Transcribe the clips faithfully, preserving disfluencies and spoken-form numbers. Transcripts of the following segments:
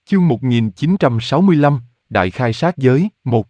Chương một nghìn chín trăm sáu mươi lăm, Đại khai sát giới, một.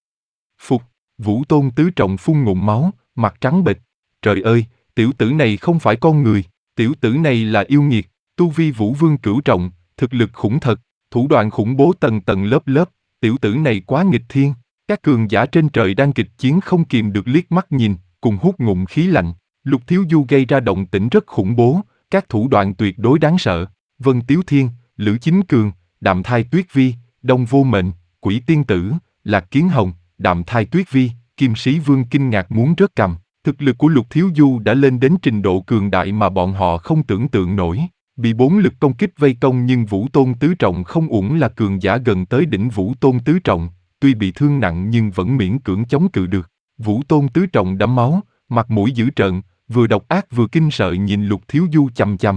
Phục, Vũ Tôn tứ trọng phun ngụm máu, mặt trắng bệch. Trời ơi, tiểu tử này không phải con người, tiểu tử này là yêu nghiệt, tu vi Vũ Vương cửu trọng, thực lực khủng thật, thủ đoạn khủng bố tầng tầng lớp lớp, tiểu tử này quá nghịch thiên. Các cường giả trên trời đang kịch chiến không kìm được liếc mắt nhìn, cùng hút ngụm khí lạnh. Lục Thiếu Du gây ra động tĩnh rất khủng bố, các thủ đoạn tuyệt đối đáng sợ. Vân Tiếu Thiên, Lữ Chính Cường, Đạm Thai Tuyết Vi, Đông Vô Mệnh, Quỷ Tiên Tử, Lạc Kiến Hồng, Đạm Thai Tuyết Vi, Kim Sĩ Vương kinh ngạc muốn rớt cằm. Thực lực của Lục Thiếu Du đã lên đến trình độ cường đại mà bọn họ không tưởng tượng nổi. Bị bốn lực công kích vây công nhưng Vũ Tôn tứ trọng không uổng là cường giả gần tới đỉnh Vũ Tôn tứ trọng, tuy bị thương nặng nhưng vẫn miễn cưỡng chống cự được. Vũ Tôn tứ trọng đẫm máu, mặt mũi dữ trợn, vừa độc ác vừa kinh sợ nhìn Lục Thiếu Du chằm chằm.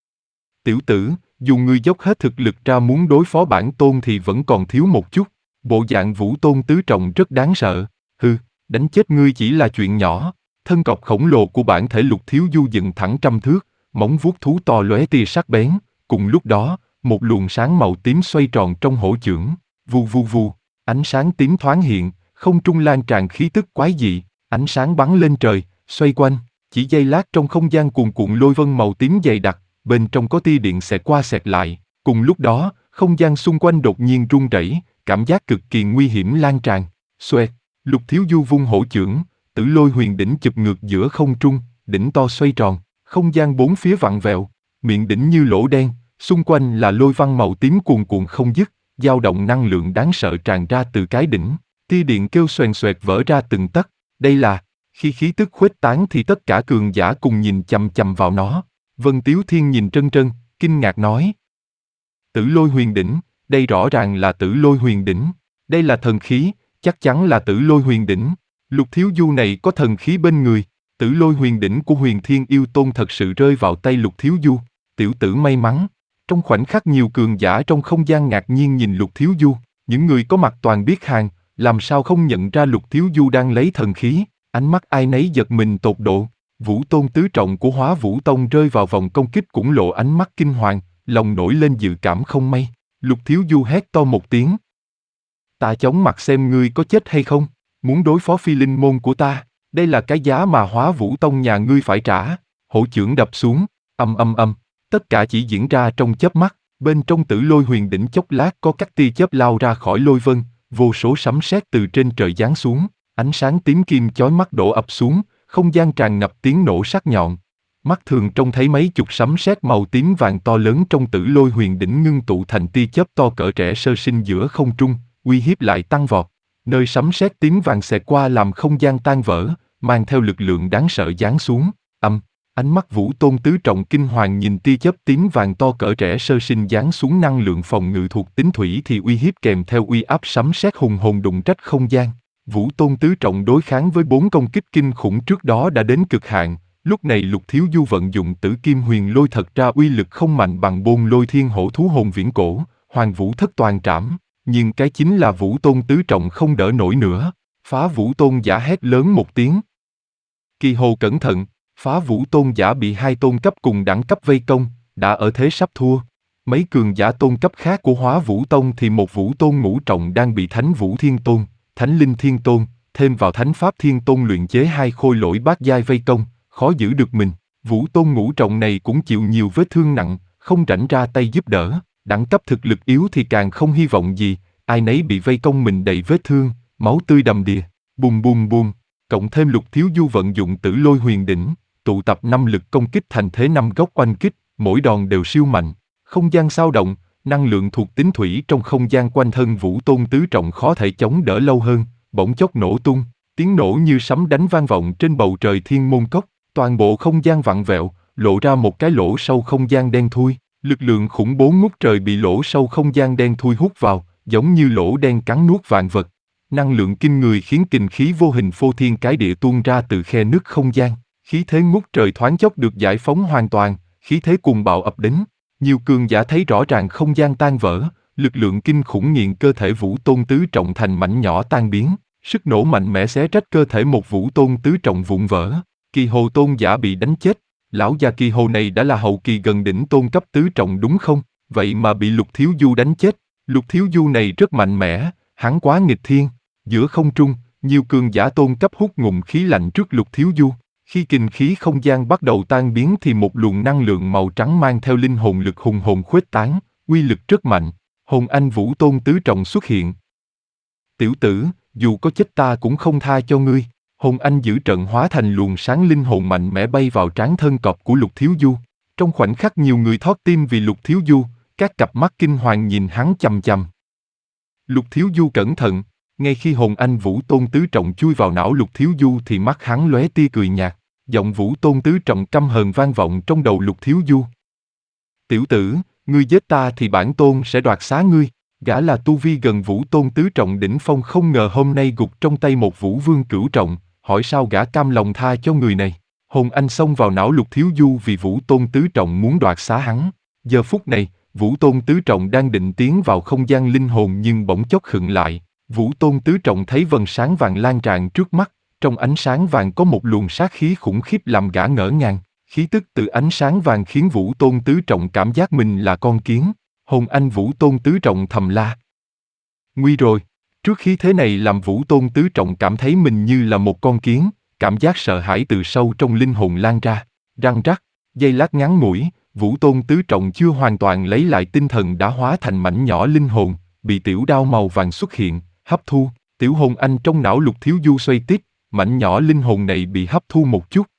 Tiểu tử, dù ngươi dốc hết thực lực ra muốn đối phó bản tôn thì vẫn còn thiếu một chút. Bộ dạng Vũ Tôn tứ trọng rất đáng sợ. Hừ, đánh chết ngươi chỉ là chuyện nhỏ. Thân cọp khổng lồ của bản thể Lục Thiếu Du dựng thẳng trăm thước, móng vuốt thú to lóe tia sắc bén. Cùng lúc đó, một luồng sáng màu tím xoay tròn trong hổ chưởng. Vù vù vù, ánh sáng tím thoáng hiện, không trung lan tràn khí tức quái dị. Ánh sáng bắn lên trời, xoay quanh. Chỉ giây lát trong không gian cuồn cuộn lôi vân màu tím dày đặc, bên trong có tia điện xẹt qua xẹt lại. Cùng lúc đó, không gian xung quanh đột nhiên rung rẩy, cảm giác cực kỳ nguy hiểm lan tràn. Xoẹt, Lục Thiếu Du vung hổ chưởng, Tử Lôi Huyền đỉnh chụp ngược giữa không trung, đỉnh to xoay tròn, không gian bốn phía vặn vẹo, miệng đỉnh như lỗ đen, xung quanh là lôi văn màu tím cuồn cuộn không dứt, dao động năng lượng đáng sợ tràn ra từ cái đỉnh, tia điện kêu xoèn xoẹt vỡ ra từng tấc. Đây là, khi khí tức khuếch tán thì tất cả cường giả cùng nhìn chằm chằm vào nó. Vân Tiếu Thiên nhìn trân trân, kinh ngạc nói: Tử Lôi Huyền đỉnh, đây rõ ràng là Tử Lôi Huyền đỉnh, đây là thần khí, chắc chắn là Tử Lôi Huyền đỉnh. Lục Thiếu Du này có thần khí bên người. Tử Lôi Huyền đỉnh của Huyền Thiên Yêu Tôn thật sự rơi vào tay Lục Thiếu Du. Tiểu tử may mắn. Trong khoảnh khắc nhiều cường giả trong không gian ngạc nhiên nhìn Lục Thiếu Du, những người có mặt toàn biết hàng, làm sao không nhận ra Lục Thiếu Du đang lấy thần khí. Ánh mắt ai nấy giật mình tột độ. Vũ Tôn tứ trọng của Hóa Vũ Tông rơi vào vòng công kích cũng lộ ánh mắt kinh hoàng, lòng nổi lên dự cảm không may. Lục Thiếu Du hét to một tiếng: Ta chống mặt xem ngươi có chết hay không, muốn đối phó phi linh môn của ta, đây là cái giá mà Hóa Vũ Tông nhà ngươi phải trả. Hổ chưởng đập xuống, âm âm âm, tất cả chỉ diễn ra trong chớp mắt. Bên trong Tử Lôi Huyền đỉnh chốc lát có các tia chớp lao ra khỏi lôi vân, vô số sấm sét từ trên trời giáng xuống, ánh sáng tím kim chói mắt đổ ập xuống, không gian tràn ngập tiếng nổ sắc nhọn. Mắt thường trông thấy mấy chục sấm sét màu tím vàng to lớn trong Tử Lôi Huyền đỉnh ngưng tụ thành tia chớp to cỡ trẻ sơ sinh giữa không trung, uy hiếp lại tăng vọt. Nơi sấm sét tím vàng xẹt qua làm không gian tan vỡ, mang theo lực lượng đáng sợ giáng xuống. Âm, ánh mắt Vũ Tôn tứ trọng kinh hoàng nhìn tia chớp tím vàng to cỡ trẻ sơ sinh giáng xuống, năng lượng phòng ngự thuộc tính thủy thì uy hiếp kèm theo uy áp sấm sét hùng hồn đụng trách không gian. Vũ Tôn tứ trọng đối kháng với bốn công kích kinh khủng trước đó đã đến cực hạn. Lúc này Lục Thiếu Du vận dụng Tử Kim Huyền Lôi, thật ra uy lực không mạnh bằng Bôn Lôi Thiên Hổ thú hồn viễn cổ, Hoàng Vũ Thất Toàn Trảm, nhưng cái chính là Vũ Tôn tứ trọng không đỡ nổi nữa. Phá Vũ Tôn giả hét lớn một tiếng: Kỳ Hồ cẩn thận! Phá Vũ Tôn giả bị hai tôn cấp cùng đẳng cấp vây công, đã ở thế sắp thua. Mấy cường giả tôn cấp khác của Hóa Vũ Tông thì một Vũ Tôn ngũ trọng đang bị Thánh Vũ Thiên Tôn, Thánh Linh Thiên Tôn, thêm vào Thánh Pháp Thiên Tôn luyện chế hai khôi lỗi bát giai vây công, khó giữ được mình. Vũ Tôn ngũ trọng này cũng chịu nhiều vết thương nặng, không rảnh ra tay giúp đỡ. Đẳng cấp thực lực yếu thì càng không hy vọng gì, ai nấy bị vây công mình đầy vết thương, máu tươi đầm đìa. Bùm bùm bùm, cộng thêm Lục Thiếu Du vận dụng Tử Lôi Huyền đỉnh, tụ tập năm lực công kích thành thế năm góc oanh kích, mỗi đòn đều siêu mạnh. Không gian xao động, năng lượng thuộc tính thủy trong không gian quanh thân Vũ Tôn tứ trọng khó thể chống đỡ lâu hơn, bỗng chốc nổ tung, tiếng nổ như sấm đánh vang vọng trên bầu trời Thiên Môn Cốc, toàn bộ không gian vặn vẹo, lộ ra một cái lỗ sâu không gian đen thui, lực lượng khủng bố ngút trời bị lỗ sâu không gian đen thui hút vào, giống như lỗ đen cắn nuốt vạn vật. Năng lượng kinh người khiến kình khí vô hình phô thiên cái địa tuôn ra từ khe nứt không gian, khí thế ngút trời thoáng chốc được giải phóng hoàn toàn, khí thế cuồng bạo ập đến. Nhiều cường giả thấy rõ ràng không gian tan vỡ, lực lượng kinh khủng nghiền cơ thể Vũ Tôn tứ trọng thành mảnh nhỏ tan biến, sức nổ mạnh mẽ xé rách cơ thể một Vũ Tôn tứ trọng vụn vỡ. Kỳ Hồ Tôn giả bị đánh chết. Lão già Kỳ Hồ này đã là hậu kỳ gần đỉnh tôn cấp tứ trọng đúng không? Vậy mà bị Lục Thiếu Du đánh chết. Lục Thiếu Du này rất mạnh mẽ, hắn quá nghịch thiên. Giữa không trung, nhiều cường giả tôn cấp hút ngụm khí lạnh trước Lục Thiếu Du. Khi kinh khí không gian bắt đầu tan biến thì một luồng năng lượng màu trắng mang theo linh hồn lực hùng hồn khuếch tán, uy lực rất mạnh. Hồn Anh Vũ Tôn tứ trọng xuất hiện. Tiểu tử, dù có chết ta cũng không tha cho ngươi. Hồn Anh giữ trận hóa thành luồng sáng linh hồn mạnh mẽ bay vào trán thân cọp của Lục Thiếu Du. Trong khoảnh khắc nhiều người thót tim vì Lục Thiếu Du, các cặp mắt kinh hoàng nhìn hắn chằm chằm. Lục Thiếu Du cẩn thận, ngay khi hồn anh Vũ Tôn tứ trọng chui vào não Lục Thiếu Du thì mắt hắn lóe tia cười nhạt, giọng Vũ Tôn tứ trọng căm hờn vang vọng trong đầu Lục Thiếu Du. Tiểu tử, ngươi giết ta thì bản tôn sẽ đoạt xá ngươi. Gã là tu vi gần Vũ Tôn tứ trọng đỉnh phong không ngờ hôm nay gục trong tay một Vũ Vương cửu trọng, hỏi sao gã cam lòng tha cho người này. Hồn anh xông vào não Lục Thiếu Du vì Vũ Tôn tứ trọng muốn đoạt xá hắn. Giờ phút này, Vũ Tôn tứ trọng đang định tiến vào không gian linh hồn nhưng bỗng chốc khựng lại. Vũ Tôn tứ trọng thấy vầng sáng vàng lan tràn trước mắt, trong ánh sáng vàng có một luồng sát khí khủng khiếp làm gã ngỡ ngàng. Khí tức từ ánh sáng vàng khiến Vũ Tôn tứ trọng cảm giác mình là con kiến. Hồn anh Vũ Tôn tứ trọng thầm la. Nguy rồi. Trước khí thế này làm Vũ Tôn tứ trọng cảm thấy mình như là một con kiến, cảm giác sợ hãi từ sâu trong linh hồn lan ra. Răng rắc, giây lát ngắn ngủi, Vũ Tôn tứ trọng chưa hoàn toàn lấy lại tinh thần đã hóa thành mảnh nhỏ linh hồn, bị tiểu đao màu vàng xuất hiện, hấp thu. Tiểu hồn anh trong não Lục Thiếu Du xoay tít, mảnh nhỏ linh hồn này bị hấp thu một chút,